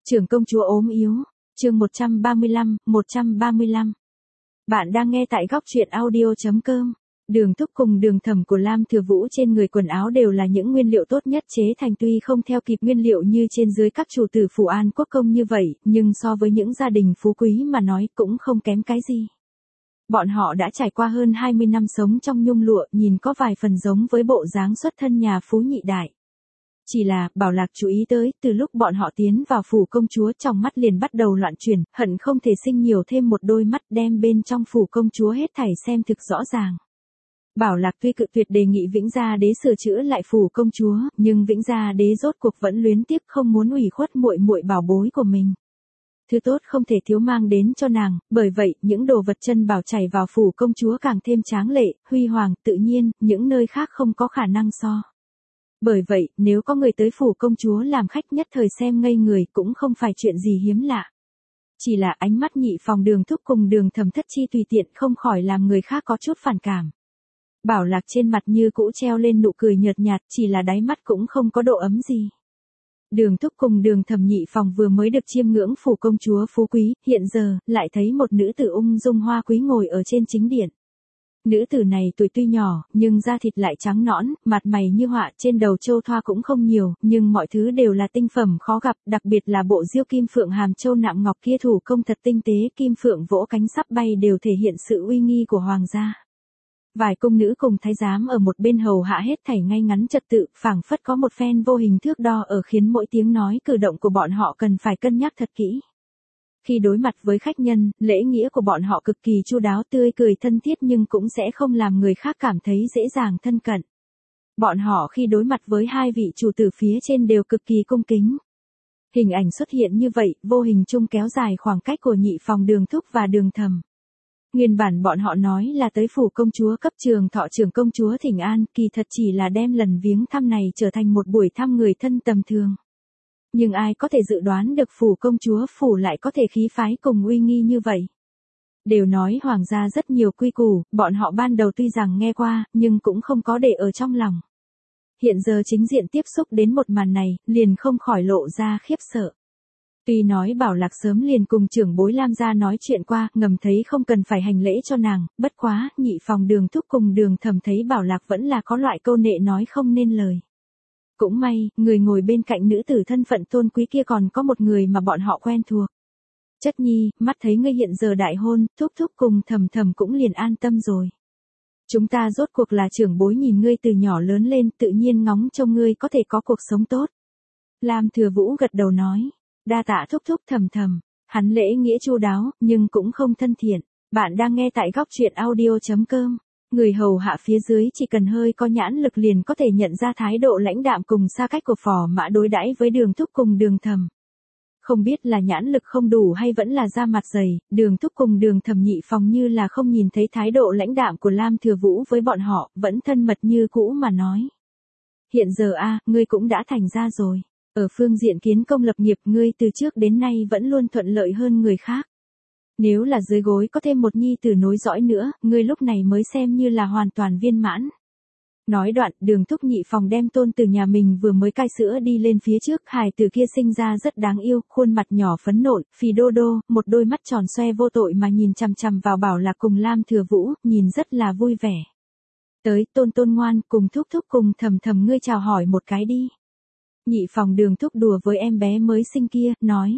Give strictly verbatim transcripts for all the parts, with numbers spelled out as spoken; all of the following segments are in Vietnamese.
Trưởng công chúa ốm yếu, chương một trăm ba mươi lăm, một trăm ba mươi lăm. Bạn đang nghe tại góc truyện audio chấm com. Đường Thúc cùng Đường Thẩm của Lam Thừa Vũ trên người quần áo đều là những nguyên liệu tốt nhất chế thành, tuy không theo kịp nguyên liệu như trên dưới các chủ tử phủ An Quốc công như vậy, nhưng so với những gia đình phú quý mà nói cũng không kém cái gì. Bọn họ đã trải qua hơn hai mươi năm sống trong nhung lụa, nhìn có vài phần giống với bộ dáng xuất thân nhà phú nhị đại. Chỉ là, Bảo Lạc chú ý tới, từ lúc bọn họ tiến vào phủ công chúa trong mắt liền bắt đầu loạn chuyển, hận không thể sinh nhiều thêm một đôi mắt đem bên trong phủ công chúa hết thảy xem thực rõ ràng. Bảo Lạc tuy cự tuyệt đề nghị Vĩnh Gia Đế sửa chữa lại phủ công chúa, nhưng Vĩnh Gia Đế rốt cuộc vẫn luyến tiếc không muốn ủy khuất muội muội bảo bối của mình. Thứ tốt không thể thiếu mang đến cho nàng, bởi vậy, những đồ vật chân bảo chảy vào phủ công chúa càng thêm tráng lệ, huy hoàng, tự nhiên, những nơi khác không có khả năng so. Bởi vậy, nếu có người tới phủ công chúa làm khách nhất thời xem ngây người cũng không phải chuyện gì hiếm lạ. Chỉ là ánh mắt Nhị Phòng Đường Thúc cùng Đường Thẩm thất chi tùy tiện không khỏi làm người khác có chút phản cảm. Bảo Lạc trên mặt như cũ treo lên nụ cười nhợt nhạt, chỉ là đáy mắt cũng không có độ ấm gì. Đường Thúc cùng Đường Thẩm Nhị Phòng vừa mới được chiêm ngưỡng phủ công chúa phú quý, hiện giờ, lại thấy một nữ tử ung dung hoa quý ngồi ở trên chính điện. Nữ tử này tuổi tuy nhỏ, nhưng da thịt lại trắng nõn, mặt mày như họa, trên đầu châu thoa cũng không nhiều, nhưng mọi thứ đều là tinh phẩm khó gặp, đặc biệt là bộ diêu kim phượng hàm châu nạm ngọc kia thủ công thật tinh tế, kim phượng vỗ cánh sắp bay đều thể hiện sự uy nghi của hoàng gia. Vài cung nữ cùng thái giám ở một bên hầu hạ hết thảy ngay ngắn trật tự, phảng phất có một phen vô hình thước đo ở khiến mỗi tiếng nói cử động của bọn họ cần phải cân nhắc thật kỹ. Khi đối mặt với khách nhân, lễ nghĩa của bọn họ cực kỳ chu đáo, tươi cười thân thiết nhưng cũng sẽ không làm người khác cảm thấy dễ dàng thân cận. Bọn họ khi đối mặt với hai vị chủ tử phía trên đều cực kỳ cung kính. Hình ảnh xuất hiện như vậy, vô hình chung kéo dài khoảng cách của Nhị Phòng Đường Thúc và Đường Thẩm. Nguyên bản bọn họ nói là tới phủ công chúa cấp Trường Thọ trưởng công chúa thỉnh an, kỳ thật chỉ là đem lần viếng thăm này trở thành một buổi thăm người thân tầm thường. Nhưng ai có thể dự đoán được phủ công chúa phủ lại có thể khí phái cùng uy nghi như vậy. Đều nói hoàng gia rất nhiều quy củ, bọn họ ban đầu tuy rằng nghe qua, nhưng cũng không có để ở trong lòng. Hiện giờ chính diện tiếp xúc đến một màn này, liền không khỏi lộ ra khiếp sợ. Tuy nói Bảo Lạc sớm liền cùng trưởng bối Lam gia nói chuyện qua, ngầm thấy không cần phải hành lễ cho nàng, bất quá, Nhị Phòng Đường Thúc cùng Đường Thẩm thấy Bảo Lạc vẫn là có loại câu nệ nói không nên lời. Cũng may, người ngồi bên cạnh nữ tử thân phận tôn quý kia còn có một người mà bọn họ quen thuộc. Chất nhi, mắt thấy ngươi hiện giờ đại hôn, Thúc Thúc cùng Thẩm Thẩm cũng liền an tâm rồi. Chúng ta rốt cuộc là trưởng bối nhìn ngươi từ nhỏ lớn lên, tự nhiên ngóng trông ngươi có thể có cuộc sống tốt. Lam Thừa Vũ gật đầu nói, đa tạ Thúc Thúc Thẩm Thẩm, hắn lễ nghĩa chu đáo, nhưng cũng không thân thiện. Bạn đang nghe tại góc truyện audio chấm com. Người hầu hạ phía dưới chỉ cần hơi có nhãn lực liền có thể nhận ra thái độ lãnh đạm cùng xa cách của Phò Mã đối đãi với Đường Thúc cùng Đường Thẩm. Không biết là nhãn lực không đủ hay vẫn là da mặt dày, Đường Thúc cùng Đường Thẩm Nhị Phòng như là không nhìn thấy thái độ lãnh đạm của Lam Thừa Vũ với bọn họ, vẫn thân mật như cũ mà nói. Hiện giờ a, ngươi cũng đã thành ra rồi. Ở phương diện kiến công lập nghiệp ngươi từ trước đến nay vẫn luôn thuận lợi hơn người khác. Nếu là dưới gối có thêm một nhi tử nối dõi nữa, ngươi lúc này mới xem như là hoàn toàn viên mãn. Nói đoạn, Đường Thúc Nhị Phòng đem tôn từ nhà mình vừa mới cai sữa đi lên phía trước, hài tử kia sinh ra rất đáng yêu, khuôn mặt nhỏ phấn nộn, phì đô đô, một đôi mắt tròn xoe vô tội mà nhìn chằm chằm vào Bảo Lạc cùng Lam Thừa Vũ, nhìn rất là vui vẻ. Tới, tôn tôn ngoan, cùng Thúc Thúc cùng Thẩm Thẩm ngươi chào hỏi một cái đi. Nhị Phòng Đường Thúc đùa với em bé mới sinh kia, nói.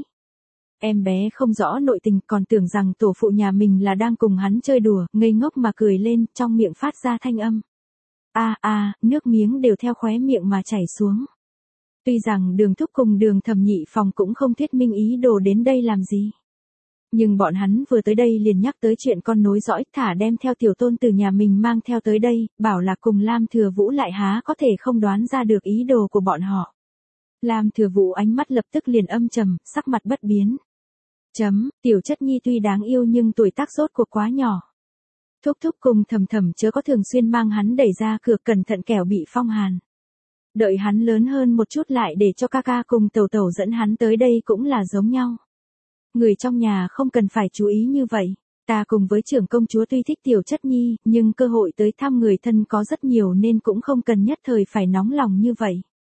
Em bé không rõ nội tình, còn tưởng rằng tổ phụ nhà mình là đang cùng hắn chơi đùa, ngây ngốc mà cười lên, trong miệng phát ra thanh âm. A a, nước miếng đều theo khóe miệng mà chảy xuống. Tuy rằng Đường Thúc cùng Đường Thẩm Nhị Phòng cũng không thuyết minh ý đồ đến đây làm gì. Nhưng bọn hắn vừa tới đây liền nhắc tới chuyện con nối dõi, thả đem theo tiểu tôn từ nhà mình mang theo tới đây, Bảo Lạc cùng Lam Thừa Vũ lại há có thể không đoán ra được ý đồ của bọn họ. Lam Thừa Vũ ánh mắt lập tức liền âm trầm, sắc mặt bất biến. Chấm, tiểu chất nhi tuy đáng yêu nhưng tuổi tác rốt cuộc quá nhỏ. Thúc Thúc cùng Thẩm Thẩm chớ có thường xuyên mang hắn đẩy ra cửa, cẩn thận kẻo bị phong hàn. Đợi hắn lớn hơn một chút lại để cho ca ca cùng tẩu tẩu dẫn hắn tới đây cũng là giống nhau. Người trong nhà không cần phải chú ý như vậy. Ta cùng với trưởng công chúa tuy thích tiểu chất nhi, nhưng cơ hội tới thăm người thân có rất nhiều nên cũng không cần nhất thời phải nóng lòng như vậy.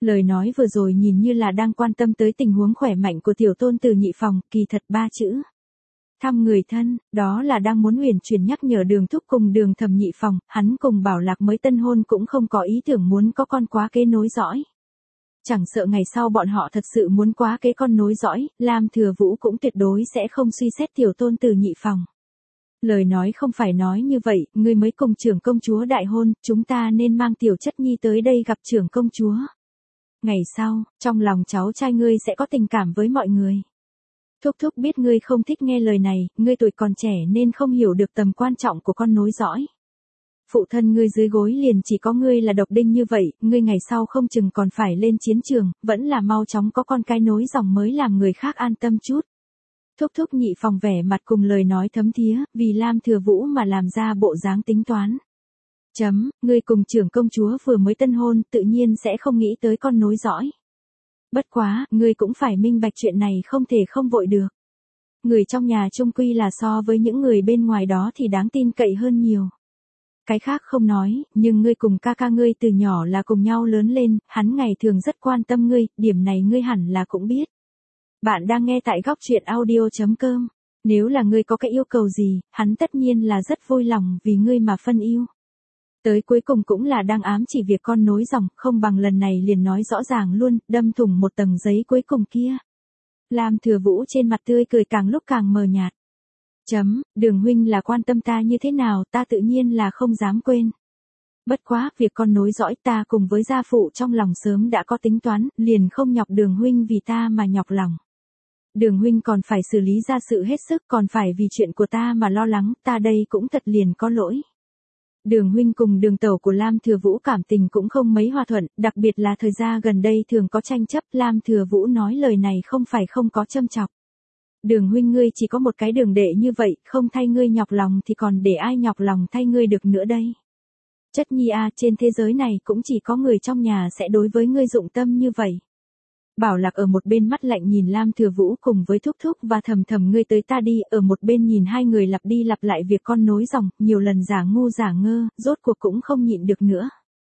Lời nói vừa rồi nhìn như là đang quan tâm tới tình huống khỏe mạnh của tiểu tôn từ nhị phòng, kỳ thật ba chữ. Thăm người thân, đó là đang muốn huyền chuyển nhắc nhở Đường Thúc cùng Đường Thẩm nhị phòng, hắn cùng Bảo Lạc mới tân hôn cũng không có ý tưởng muốn có con quá kế nối dõi. Chẳng sợ ngày sau bọn họ thật sự muốn quá kế con nối dõi, Lam Thừa Vũ cũng tuyệt đối sẽ không suy xét tiểu tôn từ nhị phòng. Lời nói không phải nói như vậy, ngươi mới cùng trưởng công chúa đại hôn, chúng ta nên mang tiểu chất nhi tới đây gặp trưởng công chúa. Ngày sau, trong lòng cháu trai ngươi sẽ có tình cảm với mọi người. Thúc thúc biết ngươi không thích nghe lời này, ngươi tuổi còn trẻ nên không hiểu được tầm quan trọng của con nối dõi. Phụ thân ngươi dưới gối liền chỉ có ngươi là độc đinh như vậy, ngươi ngày sau không chừng còn phải lên chiến trường, vẫn là mau chóng có con cái nối dòng mới làm người khác an tâm chút. Thúc thúc nhị phòng vẻ mặt cùng lời nói thấm thía, vì Lam Thừa Vũ mà làm ra bộ dáng tính toán. Chấm, ngươi cùng trưởng công chúa vừa mới tân hôn, tự nhiên sẽ không nghĩ tới con nối dõi. Bất quá, ngươi cũng phải minh bạch chuyện này không thể không vội được. Người trong nhà chung quy là so với những người bên ngoài đó thì đáng tin cậy hơn nhiều. Cái khác không nói, nhưng ngươi cùng ca ca ngươi từ nhỏ là cùng nhau lớn lên, hắn ngày thường rất quan tâm ngươi, điểm này ngươi hẳn là cũng biết. Bạn đang nghe tại góc truyện audio chấm com. Nếu là ngươi có cái yêu cầu gì, hắn tất nhiên là rất vui lòng vì ngươi mà phân yêu. Tới cuối cùng cũng là đang ám chỉ việc con nối dòng, không bằng lần này liền nói rõ ràng luôn, đâm thủng một tầng giấy cuối cùng kia. Lam Thừa Vũ trên mặt tươi cười càng lúc càng mờ nhạt. Chấm, Đường huynh là quan tâm ta như thế nào, ta tự nhiên là không dám quên. Bất quá, việc con nối dõi ta cùng với gia phụ trong lòng sớm đã có tính toán, liền không nhọc Đường huynh vì ta mà nhọc lòng. Đường huynh còn phải xử lý ra sự hết sức, còn phải vì chuyện của ta mà lo lắng, ta đây cũng thật liền có lỗi. Đường huynh cùng Đường tẩu của Lam Thừa Vũ cảm tình cũng không mấy hòa thuận, đặc biệt là thời gian gần đây thường có tranh chấp, Lam Thừa Vũ nói lời này không phải không có châm chọc. Đường huynh ngươi chỉ có một cái đường đệ như vậy, không thay ngươi nhọc lòng thì còn để ai nhọc lòng thay ngươi được nữa đây. Chất nhi a, trên thế giới này cũng chỉ có người trong nhà sẽ đối với ngươi dụng tâm như vậy. Bảo Lạc ở một bên mắt lạnh nhìn Lam Thừa Vũ cùng với Thúc Thúc và Thầm Thầm ngươi tới ta đi, ở một bên nhìn hai người lặp đi lặp lại việc con nối dòng, nhiều lần giả ngu giả ngơ, rốt cuộc cũng không nhịn được nữa.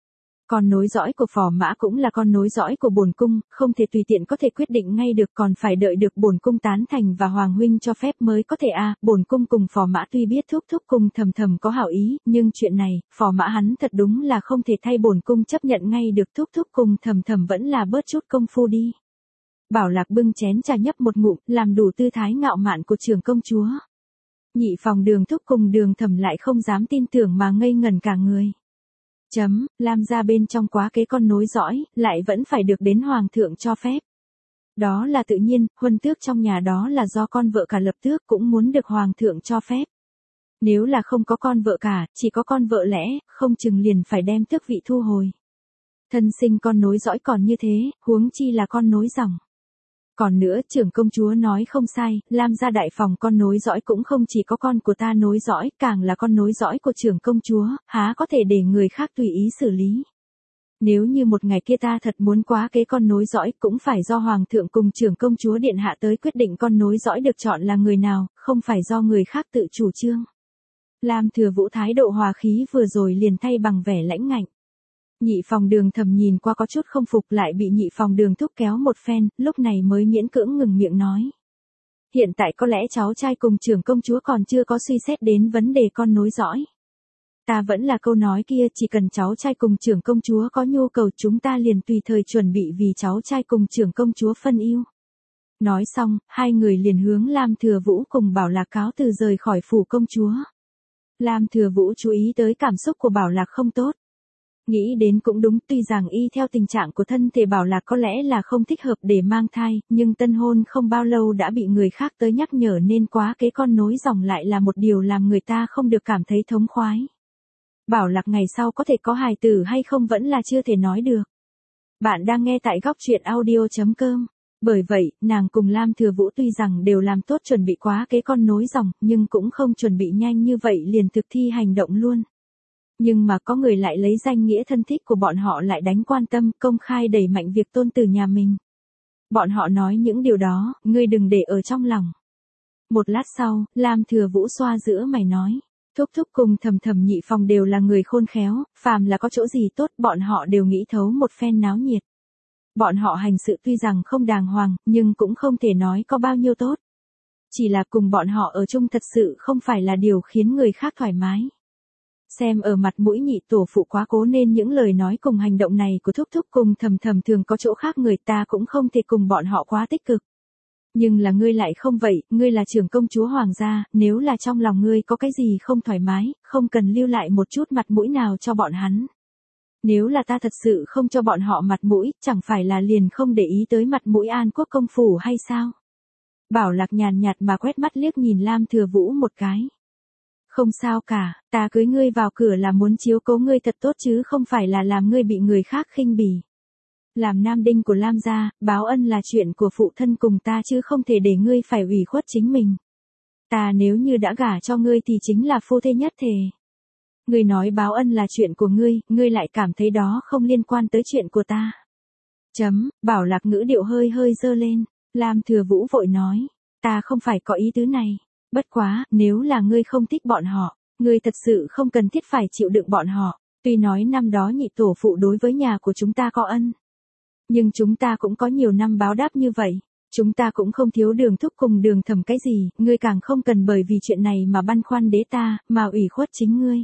Con nối dõi của Phò Mã cũng là con nối dõi của bổn cung, không thể tùy tiện có thể quyết định ngay được, còn phải đợi được bổn cung tán thành và Hoàng huynh cho phép mới có thể a. À, bổn cung cùng Phò Mã tuy biết Thúc Thúc cùng Thầm Thầm có hảo ý, nhưng chuyện này, Phò Mã hắn thật đúng là không thể thay bổn cung chấp nhận ngay được, Thúc Thúc cùng Thầm Thầm vẫn là bớt chút công phu đi. Bảo Lạc bưng chén trà nhấp một ngụm, làm đủ tư thái ngạo mạn của trưởng công chúa. Nhị phòng Đường Thúc cùng Đường Thẩm lại không dám tin tưởng mà ngây ngẩn cả người. Chấm, Lam gia bên trong quá kế con nối dõi, lại vẫn phải được đến hoàng thượng cho phép. Đó là tự nhiên, huân tước trong nhà đó là do con vợ cả lập tước cũng muốn được hoàng thượng cho phép. Nếu là không có con vợ cả, chỉ có con vợ lẽ, không chừng liền phải đem tước vị thu hồi. Thân sinh con nối dõi còn như thế, huống chi là con nối dòng. Còn nữa, trưởng công chúa nói không sai, Lam gia đại phòng con nối dõi cũng không chỉ có con của ta nối dõi, càng là con nối dõi của trưởng công chúa, há có thể để người khác tùy ý xử lý. Nếu như một ngày kia ta thật muốn quá kế con nối dõi, cũng phải do hoàng thượng cùng trưởng công chúa điện hạ tới quyết định con nối dõi được chọn là người nào, không phải do người khác tự chủ trương. Lam Thừa Vũ thái độ hòa khí vừa rồi liền thay bằng vẻ lãnh ngạnh. Nhị phòng Đường Thẩm nhìn qua có chút không phục, lại bị nhị phòng Đường Thúc kéo một phen, lúc này mới miễn cưỡng ngừng miệng nói. Hiện tại có lẽ cháu trai cùng trưởng công chúa còn chưa có suy xét đến vấn đề con nối dõi. Ta vẫn là câu nói kia, chỉ cần cháu trai cùng trưởng công chúa có nhu cầu chúng ta liền tùy thời chuẩn bị vì cháu trai cùng trưởng công chúa phân yêu. Nói xong, hai người liền hướng Lam Thừa Vũ cùng Bảo Lạc cáo từ rời khỏi phủ công chúa. Lam Thừa Vũ chú ý tới cảm xúc của Bảo Lạc không tốt. Nghĩ đến cũng đúng, tuy rằng y theo tình trạng của thân thể Bảo Lạc có lẽ là không thích hợp để mang thai, nhưng tân hôn không bao lâu đã bị người khác tới nhắc nhở nên quá kế con nối dòng lại là một điều làm người ta không được cảm thấy thống khoái. Bảo Lạc ngày sau có thể có hài tử hay không vẫn là chưa thể nói được. Bạn đang nghe tại góc truyện audio chấm com. Bởi vậy, nàng cùng Lam Thừa Vũ tuy rằng đều làm tốt chuẩn bị quá kế con nối dòng, nhưng cũng không chuẩn bị nhanh như vậy liền thực thi hành động luôn. Nhưng mà có người lại lấy danh nghĩa thân thích của bọn họ lại đánh quan tâm, công khai đẩy mạnh việc tôn tử nhà mình. Bọn họ nói những điều đó, ngươi đừng để ở trong lòng. Một lát sau, Lam Thừa Vũ xoa giữa mày nói. Thúc Thúc cùng Thầm Thầm nhị phòng đều là người khôn khéo, phàm là có chỗ gì tốt bọn họ đều nghĩ thấu một phen náo nhiệt. Bọn họ hành sự tuy rằng không đàng hoàng, nhưng cũng không thể nói có bao nhiêu tốt. Chỉ là cùng bọn họ ở chung thật sự không phải là điều khiến người khác thoải mái. Xem ở mặt mũi nhị tổ phụ quá cố nên những lời nói cùng hành động này của thúc thúc cùng thầm thầm thường có chỗ khác người ta cũng không thể cùng bọn họ quá tích cực. Nhưng là ngươi lại không vậy, ngươi là trưởng công chúa hoàng gia, nếu là trong lòng ngươi có cái gì không thoải mái, không cần lưu lại một chút mặt mũi nào cho bọn hắn. Nếu là ta thật sự không cho bọn họ mặt mũi, chẳng phải là liền không để ý tới mặt mũi An Quốc công phủ hay sao? Bảo Lạc nhàn nhạt mà quét mắt liếc nhìn Lam Thừa Vũ một cái. Không sao cả, ta cưới ngươi vào cửa là muốn chiếu cố ngươi thật tốt chứ không phải là làm ngươi bị người khác khinh bỉ. Làm nam đinh của Lam gia, báo ân là chuyện của phụ thân cùng ta chứ không thể để ngươi phải ủy khuất chính mình. Ta nếu như đã gả cho ngươi thì chính là phu thê nhất thể. Ngươi nói báo ân là chuyện của ngươi, ngươi lại cảm thấy đó không liên quan tới chuyện của ta. Chấm, Bảo Lạc ngữ điệu hơi hơi dơ lên, Lam Thừa Vũ vội nói, ta không phải có ý tứ này, bất quá, nếu là ngươi không thích bọn họ, ngươi thật sự không cần thiết phải chịu đựng bọn họ, tuy nói năm đó nhị tổ phụ đối với nhà của chúng ta có ân. Nhưng chúng ta cũng có nhiều năm báo đáp như vậy, chúng ta cũng không thiếu Đường thúc cùng Đường thẩm cái gì, ngươi càng không cần bởi vì chuyện này mà băn khoăn đế ta, mà ủy khuất chính ngươi.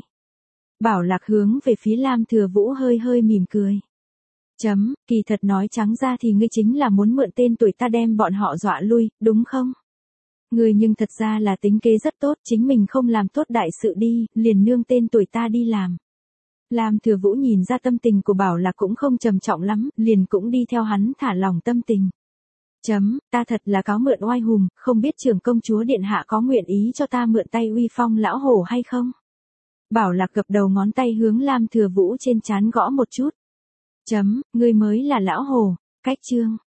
Bảo Lạc hướng về phía Lam Thừa Vũ hơi hơi mỉm cười. Chấm, kỳ thật nói trắng ra thì ngươi chính là muốn mượn tên tuổi ta đem bọn họ dọa lui, đúng không? Ngươi nhưng thật ra là tính kế rất tốt, chính mình không làm tốt đại sự đi, liền nương tên tuổi ta đi làm. Lam Thừa Vũ nhìn ra tâm tình của Bảo Lạc cũng không trầm trọng lắm, liền cũng đi theo hắn thả lòng tâm tình. Chấm, ta thật là cáo mượn oai hùm, không biết trưởng công chúa điện hạ có nguyện ý cho ta mượn tay uy phong lão hổ hay không? Bảo Lạc gập đầu ngón tay hướng Lam Thừa Vũ trên trán gõ một chút. Chấm, ngươi mới là lão hổ, cách chương.